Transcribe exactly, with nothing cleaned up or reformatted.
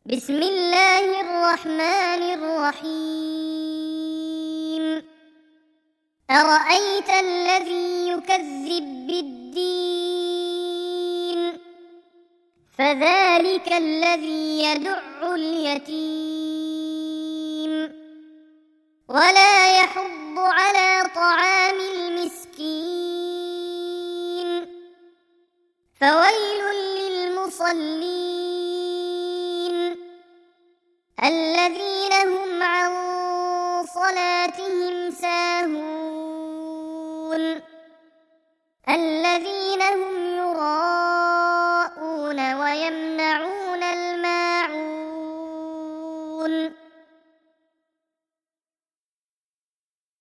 بسم الله الرحمن الرحيم أرأيت الذي يكذب بالدين فذلك الذي يدع اليتيم ولا يحض على طعام المسكين فويل للمصلين الذين هم عن صلاتهم ساهون الذين هم